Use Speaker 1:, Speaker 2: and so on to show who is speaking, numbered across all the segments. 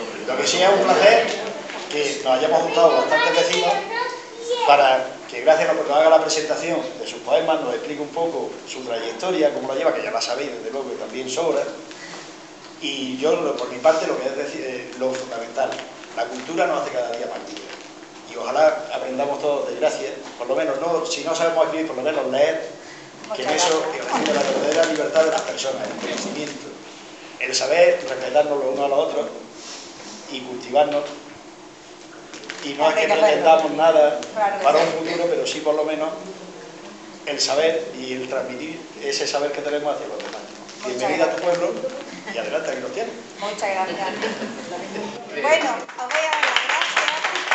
Speaker 1: Lo que sí es un placer que nos hayamos juntado bastantes vecinos para que, gracias a lo que nos haga la presentación de sus poemas, nos explique un poco su trayectoria, cómo lo lleva, que ya la sabéis, desde luego, que también sobra. Y yo, por mi parte, lo que es decir, lo fundamental, la cultura nos hace cada día más libres. Y ojalá aprendamos todos, de gracia, por lo menos, no, si no sabemos escribir, por lo menos leer, que en eso reside la verdadera libertad de las personas, el conocimiento, el saber respetarnos los unos a los otros y cultivarnos. Y no es que pretendamos nada para un futuro, pero sí por lo menos el saber y el transmitir ese saber que tenemos hacia los demás. Bienvenida a tu pueblo y adelante, aquí lo tienes.
Speaker 2: Muchas gracias. Bueno, os voy a dar las gracias.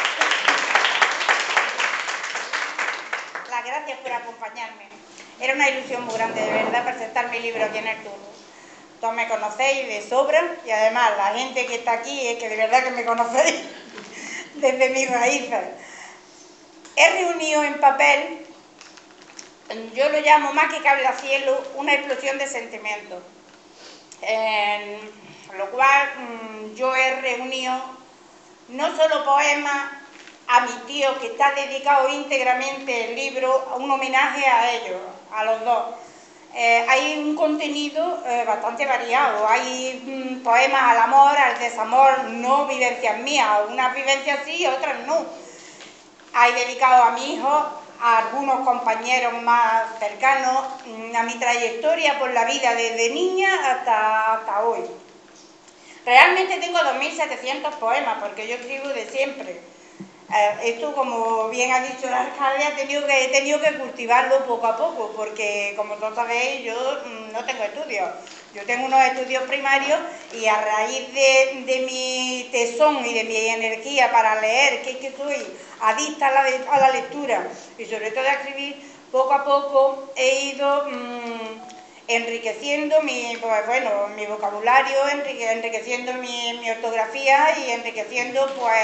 Speaker 2: Las gracias por acompañarme. Era una ilusión muy grande, de verdad, presentar mi libro aquí en el turno. Todos me conocéis de sobra y además la gente que está aquí es que de verdad que me conocéis desde mis raíces. He reunido en papel, yo lo llamo más que cable al cielo, una explosión de sentimientos. En lo cual yo he reunido no solo poemas a mi tío, que está dedicado íntegramente el libro, un homenaje a ellos, a los dos. Hay un contenido bastante variado, hay poemas al amor, al desamor, no vivencias mías, unas vivencias sí, otras no. Hay dedicado a mi hijo, a algunos compañeros más cercanos, a mi trayectoria por la vida desde niña hasta hoy. Realmente tengo 2.700 poemas, porque yo escribo de siempre. Esto, como bien ha dicho el alcalde, he tenido que cultivarlo poco a poco, porque como todos sabéis, yo no tengo estudios. Yo tengo unos estudios primarios y a raíz de mi tesón y de mi energía para leer, que es que soy adicta a la lectura y sobre todo a escribir, poco a poco he ido enriqueciendo mi vocabulario, enriqueciendo mi ortografía y enriqueciendo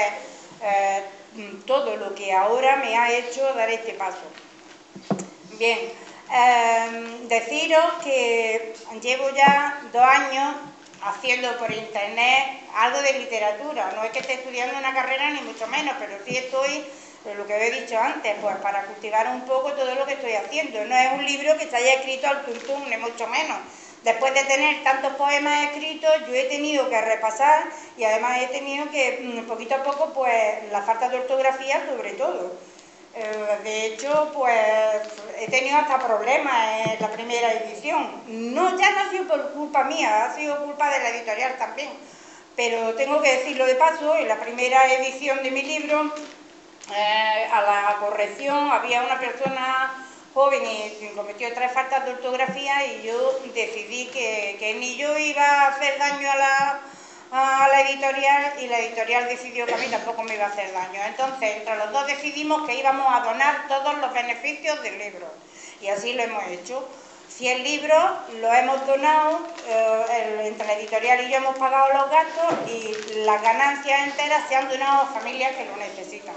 Speaker 2: todo lo que ahora me ha hecho dar este paso. Bien, deciros que llevo ya 2 años haciendo por internet algo de literatura. No es que esté estudiando una carrera ni mucho menos, pero sí estoy, lo que he dicho antes, pues para cultivar un poco todo lo que estoy haciendo. No es un libro que se haya escrito al tuntún, ni mucho menos. Después de tener tantos poemas escritos, yo he tenido que repasar y además he tenido que, poquito a poco, pues la falta de ortografía sobre todo. De hecho, pues he tenido hasta problemas en la primera edición. No, ya no ha sido por culpa mía, ha sido culpa de la editorial también. Pero tengo que decirlo de paso, en la primera edición de mi libro, a la corrección había una persona joven y cometió 3 faltas de ortografía y yo decidí que ni yo iba a hacer daño a la editorial y la editorial decidió que a mí tampoco me iba a hacer daño. Entonces, entre los dos decidimos que íbamos a donar todos los beneficios del libro y así lo hemos hecho. 100 libros los hemos donado, entre la editorial y yo hemos pagado los gastos y las ganancias enteras se han donado a familias que lo necesitan.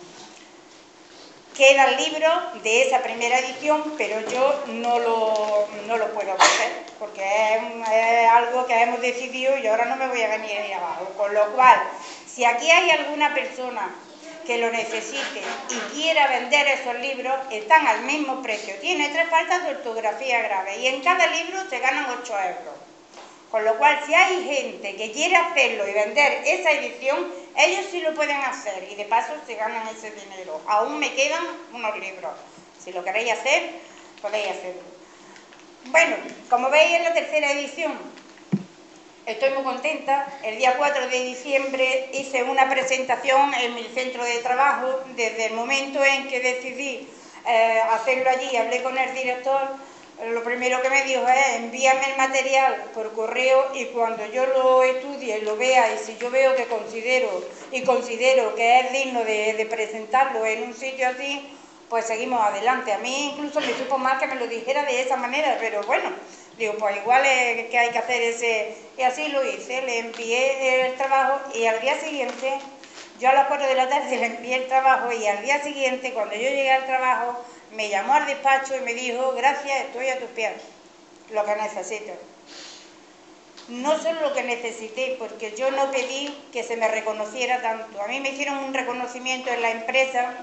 Speaker 2: Quedan libros de esa primera edición, pero yo no lo puedo hacer, porque es algo que hemos decidido y ahora no me voy a venir ahí abajo. Con lo cual, si aquí hay alguna persona que lo necesite y quiera vender esos libros, están al mismo precio. Tiene 3 faltas de ortografía grave y en cada libro se ganan 8 euros. Con lo cual, si hay gente que quiere hacerlo y vender esa edición, ellos sí lo pueden hacer y de paso se ganan ese dinero. Aún me quedan unos libros. Si lo queréis hacer, podéis hacerlo. Bueno, como veis, en la tercera edición estoy muy contenta. El día 4 de diciembre hice una presentación en mi centro de trabajo. Desde el momento en que decidí hacerlo allí, hablé con el director. Lo primero que me dijo es: envíame el material por correo y cuando yo lo estudie, lo vea y si yo veo que considero que es digno de presentarlo en un sitio así, pues seguimos adelante. A mí incluso me supo mal que me lo dijera de esa manera, pero bueno, digo, pues igual es que hay que hacer ese... Y así lo hice, le envié el trabajo y al día siguiente, yo a las 4 de la tarde le envié el trabajo y al día siguiente, cuando yo llegué al trabajo, me llamó al despacho y me dijo: gracias, estoy a tus pies, lo que necesito. no solo lo que necesité, porque yo no pedí que se me reconociera tanto. A mí me hicieron un reconocimiento en la empresa,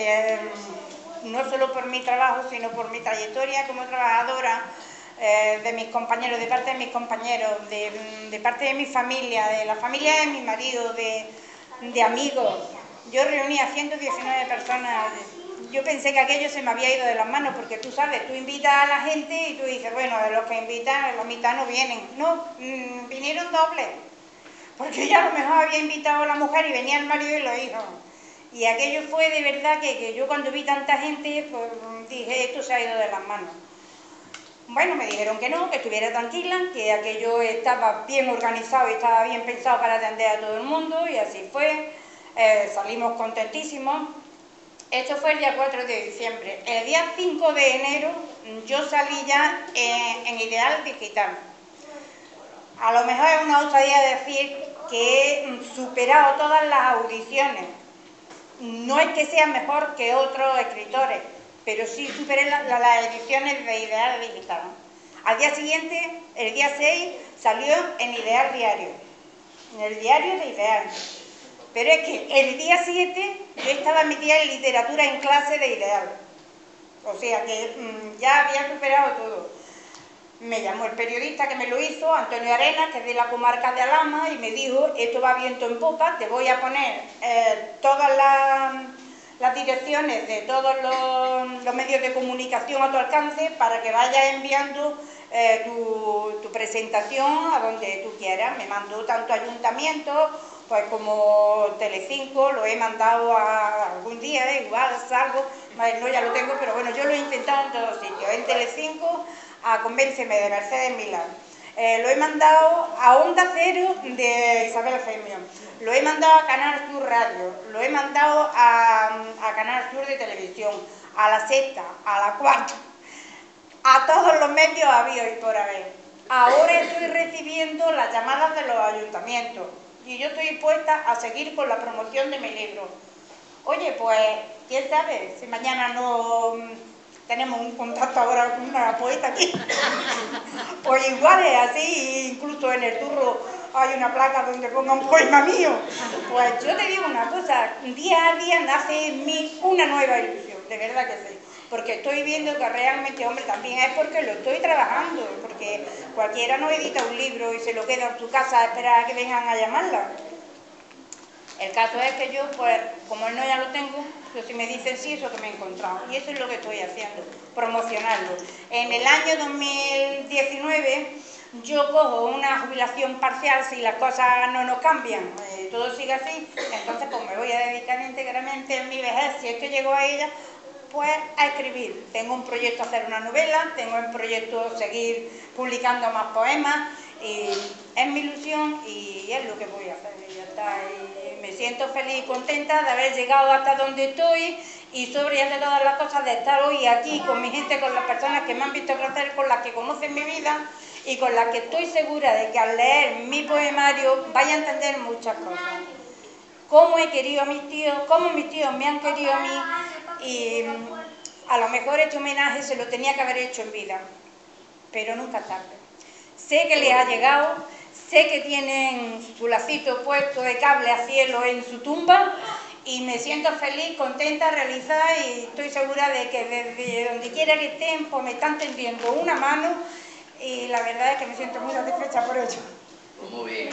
Speaker 2: no solo por mi trabajo, sino por mi trayectoria como trabajadora, de mis compañeros, de parte de mis compañeros, de parte de mi familia, de la familia de mi marido, de amigos. Yo reuní a 119 personas. Yo pensé que aquello se me había ido de las manos, porque tú sabes, tú invitas a la gente y tú dices, bueno, de los que invitan, la mitad no vienen. No, vinieron dobles, porque ya a lo mejor había invitado a la mujer y venía el marido y los hijos. Y aquello fue de verdad que yo cuando vi tanta gente, pues dije, esto se ha ido de las manos. Bueno, me dijeron que no, que estuviera tranquila, que aquello estaba bien organizado y estaba bien pensado para atender a todo el mundo, y así fue. Salimos contentísimos. Esto fue el día 4 de diciembre. El día 5 de enero yo salí ya en Ideal Digital. A lo mejor es una osadía decir que he superado todas las audiciones. No es que sea mejor que otros escritores, pero sí superé las ediciones de Ideal Digital. Al día siguiente, el día 6, salió en Ideal Diario, en el diario de Ideal. Pero es que el día 7 yo estaba metida en literatura en clase de Ideal. O sea que ya había superado todo. Me llamó el periodista que me lo hizo, Antonio Arenas, que es de la comarca de Alhama, y me dijo, esto va viento en popa, te voy a poner todas las direcciones de todos los medios de comunicación a tu alcance para que vayas enviando tu presentación a donde tú quieras. Me mandó tanto ayuntamientos, pues como Telecinco, lo he mandado a algún día, igual salgo, no, ya lo tengo, pero bueno, yo lo he intentado en todos sitios, en Telecinco, a Convénceme de Mercedes Milán. Lo he mandado a Onda Cero de Isabel Gemio, lo he mandado a Canal Sur Radio, lo he mandado a Canal Sur de Televisión, a La Sexta, a La Cuarta, a todos los medios habidos y por haber. Ahora estoy recibiendo las llamadas de los ayuntamientos y yo estoy dispuesta a seguir con la promoción de mi libro. Oye, pues, quién sabe, si mañana no tenemos un contacto ahora con una poeta aquí. Pues igual es así, incluso en el turro hay una placa donde ponga un poema mío. Pues yo te digo una cosa, día a día nace en mí una nueva ilusión, de verdad que sí. Porque estoy viendo que realmente, hombre, también es porque lo estoy trabajando, porque cualquiera no edita un libro y se lo queda en su casa a esperar a que vengan a llamarla. El caso es que yo, pues, como él no ya lo tengo, pues si me dicen sí, eso que me he encontrado. Y eso es lo que estoy haciendo, promocionarlo. En el año 2019 yo cojo una jubilación parcial si las cosas no nos cambian, todo sigue así, entonces pues me voy a dedicar íntegramente en mi vejez, si es que llego a ella, pues a escribir. Tengo un proyecto hacer una novela, tengo un proyecto seguir publicando más poemas, y es mi ilusión y es lo que voy a hacer, y ya está. Y me siento feliz y contenta de haber llegado hasta donde estoy y sobre todas las cosas de estar hoy aquí con mi gente, con las personas que me han visto crecer, con las que conocen mi vida y con las que estoy segura de que al leer mi poemario vaya a entender muchas cosas. Cómo he querido a mis tíos, cómo mis tíos me han querido a mí, y a lo mejor este homenaje se lo tenía que haber hecho en vida, pero nunca tarde. Sé que les ha llegado, sé que tienen su lacito puesto de cable a cielo en su tumba y me siento feliz, contenta, realizada y estoy segura de que desde donde quiera que estén, pues me están tendiendo una mano y la verdad es que me siento muy satisfecha por ello.
Speaker 3: Muy bien.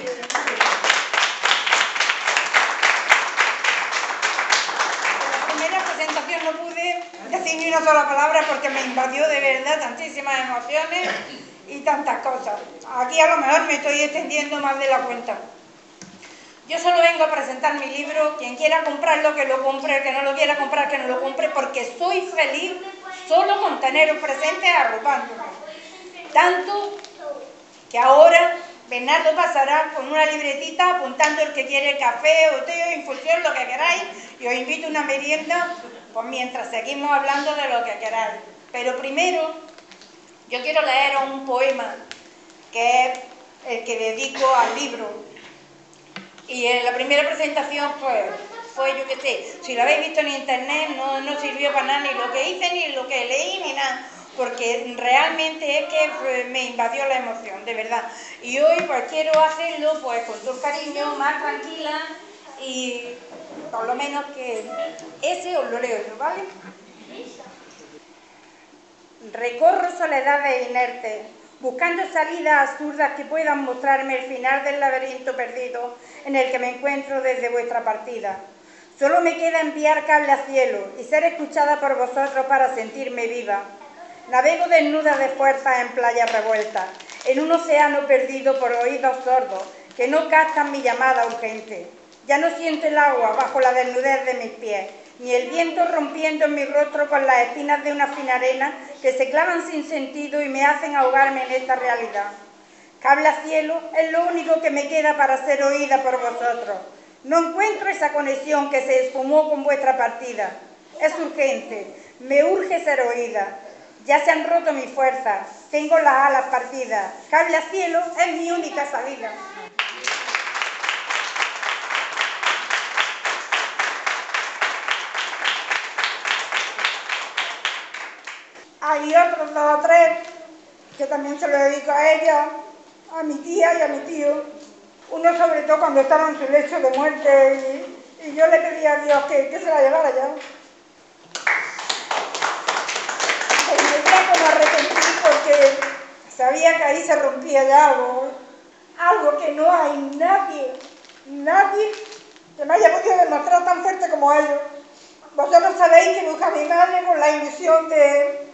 Speaker 2: Presentación no pude decir ni una sola palabra porque me invadió de verdad tantísimas emociones y tantas cosas. Aquí a lo mejor me estoy extendiendo más de la cuenta. Yo solo vengo a presentar mi libro, quien quiera comprarlo que lo compre, el que no lo quiera comprar que no lo compre, porque soy feliz solo con teneros presentes arropándome. Tanto que ahora Bernardo pasará con una libretita apuntando el que quiere café o té o infusión, lo que queráis, y os invito a una merienda pues mientras seguimos hablando de lo que queráis. Pero primero yo quiero leer un poema que es el que dedico al libro. Y en la primera presentación pues fue, yo qué sé, si lo habéis visto en internet no sirvió para nada, ni lo que hice, ni lo que leí, ni nada. porque realmente es que me invadió la emoción, de verdad. Y hoy pues quiero hacerlo pues con todo el cariño, más tranquila, y por lo menos que ese os lo leo yo, ¿vale? Recorro soledades inertes, buscando salidas absurdas que puedan mostrarme el final del laberinto perdido en el que me encuentro desde vuestra partida. Solo me queda enviar cable a cielo y ser escuchada por vosotros para sentirme viva. Navego desnuda de fuerza en playas revueltas, en un océano perdido por oídos sordos que no captan mi llamada urgente. Ya no siento el agua bajo la desnudez de mis pies, ni el viento rompiendo en mi rostro con las espinas de una fina arena que se clavan sin sentido y me hacen ahogarme en esta realidad. Cable a cielo es lo único que me queda para ser oída por vosotros. No encuentro esa conexión que se esfumó con vuestra partida. Es urgente, me urge ser oída. Ya se han roto mis fuerzas, tengo las alas partidas. Cable a cielo es mi única salida. Hay otros 2 o 3 que también se lo dedico a ella, a mi tía y a mi tío. Uno sobre todo cuando estaba en su lecho de muerte y yo le pedí a Dios que se la llevara ya. Y me veía como arrepentir porque sabía que ahí se rompía ya algo que no hay nadie que me haya podido demostrar tan fuerte como ellos. Vosotros sabéis que busqué a mi madre con la ilusión de...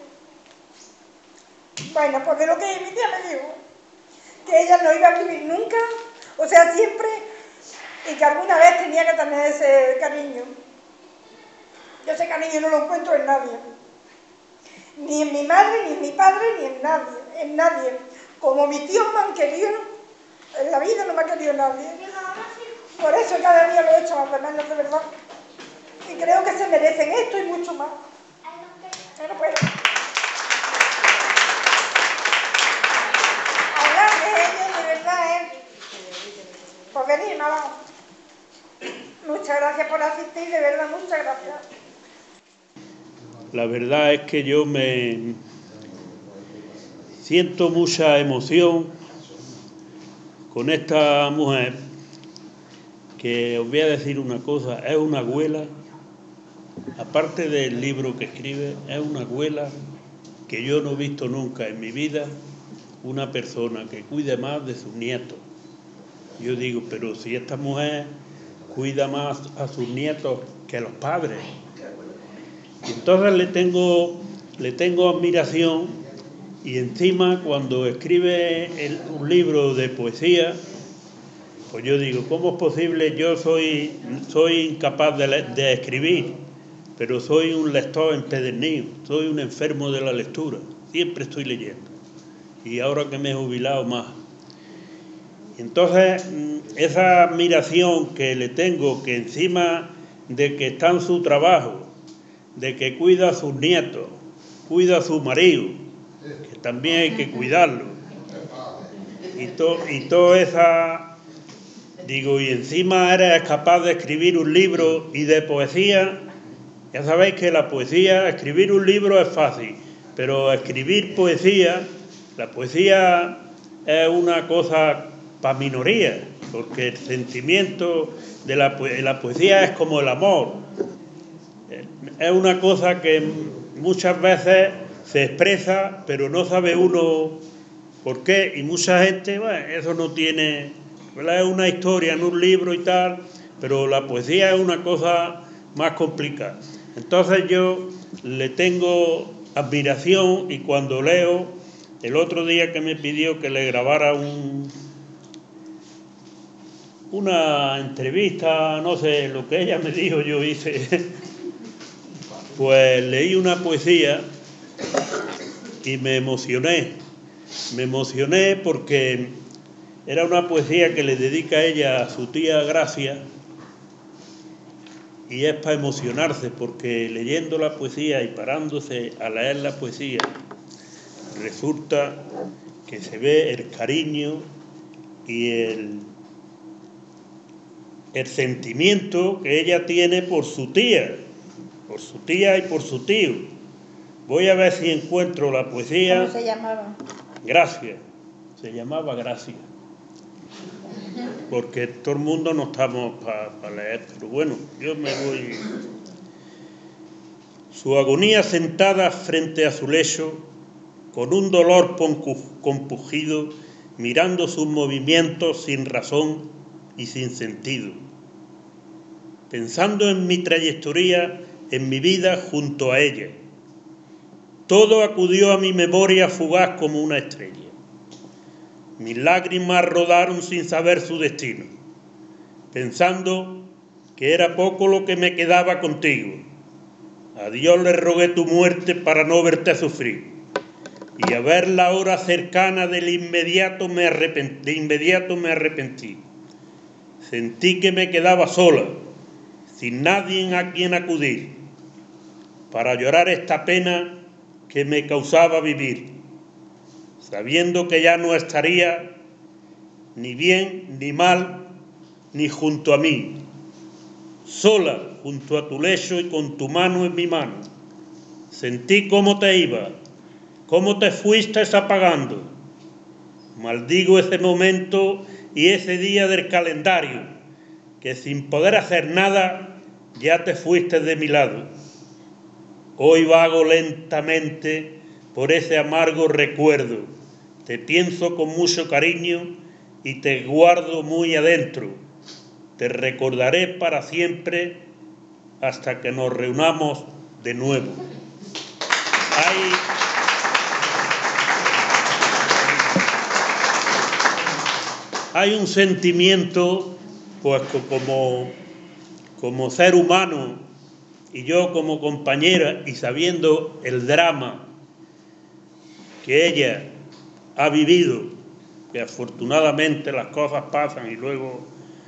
Speaker 2: Bueno, pues de lo que mi tía me dijo, que ella no iba a vivir nunca, o sea, siempre, y que alguna vez tenía que tener ese cariño. Yo ese cariño no lo encuentro en nadie, ni en mi madre, ni en mi padre, ni en nadie. Como mis tíos me han querido, en la vida no me ha querido nadie. Por eso cada día lo he hecho más de menos, de verdad. Y creo que se merecen esto y mucho más. Pero pues... de verdad, pues venid, nada. Muchas gracias por asistir, de verdad, muchas gracias.
Speaker 3: La verdad es que yo me siento mucha emoción con esta mujer, que os voy a decir una cosa, es una abuela, aparte del libro que escribe, es una abuela que yo no he visto nunca en mi vida una persona que cuide más de sus nietos. Yo digo, pero si esta mujer cuida más a sus nietos que a los padres. Y entonces le tengo admiración, y encima cuando escribe un libro de poesía, pues yo digo, ¿cómo es posible? Yo soy incapaz de escribir, pero soy un lector empedernido, soy un enfermo de la lectura, siempre estoy leyendo. Y ahora que me he jubilado más. Entonces, esa admiración que le tengo, que encima de que está en su trabajo, de que cuida a sus nietos, cuida a su marido, que también hay que cuidarlo, y toda esa, digo, y encima eres capaz de escribir un libro y de poesía. Ya sabéis que la poesía, escribir un libro es fácil, pero escribir poesía, la poesía es una cosa para minorías, porque el sentimiento de la poesía es como el amor. Es una cosa que muchas veces se expresa, pero no sabe uno por qué, y mucha gente, bueno, eso no tiene, ¿verdad? Es una historia en un libro y tal, pero la poesía es una cosa más complicada. Entonces yo le tengo admiración, y cuando leo, el otro día que me pidió que le grabara una entrevista, no sé, lo que ella me dijo, yo hice, pues leí una poesía y me emocioné porque era una poesía que le dedica ella a su tía Gracia, y es para emocionarse, porque leyendo la poesía y parándose a leer la poesía, resulta que se ve el cariño y el sentimiento que ella tiene por su tía y por su tío. Voy a ver si encuentro la poesía.
Speaker 2: ¿Cómo se llamaba?
Speaker 3: Gracia. Se llamaba Gracia. Porque todo el mundo no estamos para leer, pero bueno, yo me voy. Su agonía sentada frente a su lecho, con un dolor compungido, mirando sus movimientos sin razón y sin sentido. Pensando en mi trayectoria, en mi vida junto a ella. Todo acudió a mi memoria fugaz como una estrella. Mis lágrimas rodaron sin saber su destino, pensando que era poco lo que me quedaba contigo. A Dios le rogué tu muerte para no verte sufrir, y a ver la hora cercana de inmediato me arrepentí. Sentí que me quedaba sola, sin nadie a quien acudir, para llorar esta pena que me causaba vivir, sabiendo que ya no estaría ni bien ni mal, ni junto a mí, sola junto a tu lecho y con tu mano en mi mano. Sentí cómo te iba, cómo te fuiste apagando. Maldigo ese momento y ese día del calendario, que sin poder hacer nada ya te fuiste de mi lado. Hoy vago lentamente por ese amargo recuerdo, te pienso con mucho cariño y te guardo muy adentro. Te recordaré para siempre hasta que nos reunamos de nuevo. Hay un sentimiento, pues como ser humano, y yo como compañera, y sabiendo el drama que ella ha vivido, que afortunadamente las cosas pasan y luego,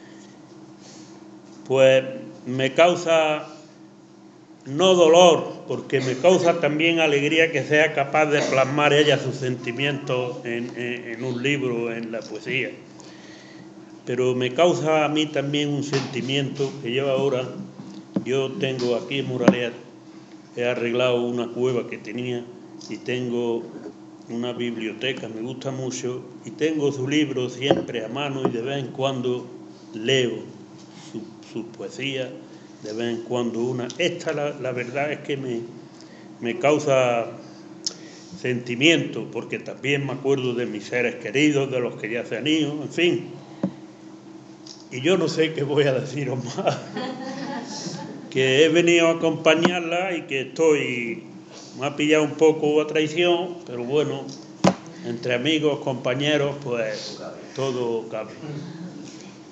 Speaker 3: pues me causa no dolor, porque me causa también alegría que sea capaz de plasmar ella sus sentimientos en un libro, en la poesía. Pero me causa a mí también un sentimiento que yo ahora, yo tengo aquí en Moralea, he arreglado una cueva que tenía y tengo una biblioteca, me gusta mucho, y tengo su libro siempre a mano y de vez en cuando leo su poesía, de vez en cuando una. Esta la verdad es que me causa sentimiento, porque también me acuerdo de mis seres queridos, de los que ya se han ido, en fin. Y yo no sé qué voy a deciros más, que he venido a acompañarla y que me ha pillado un poco a traición, pero bueno, entre amigos, compañeros, pues todo cabe.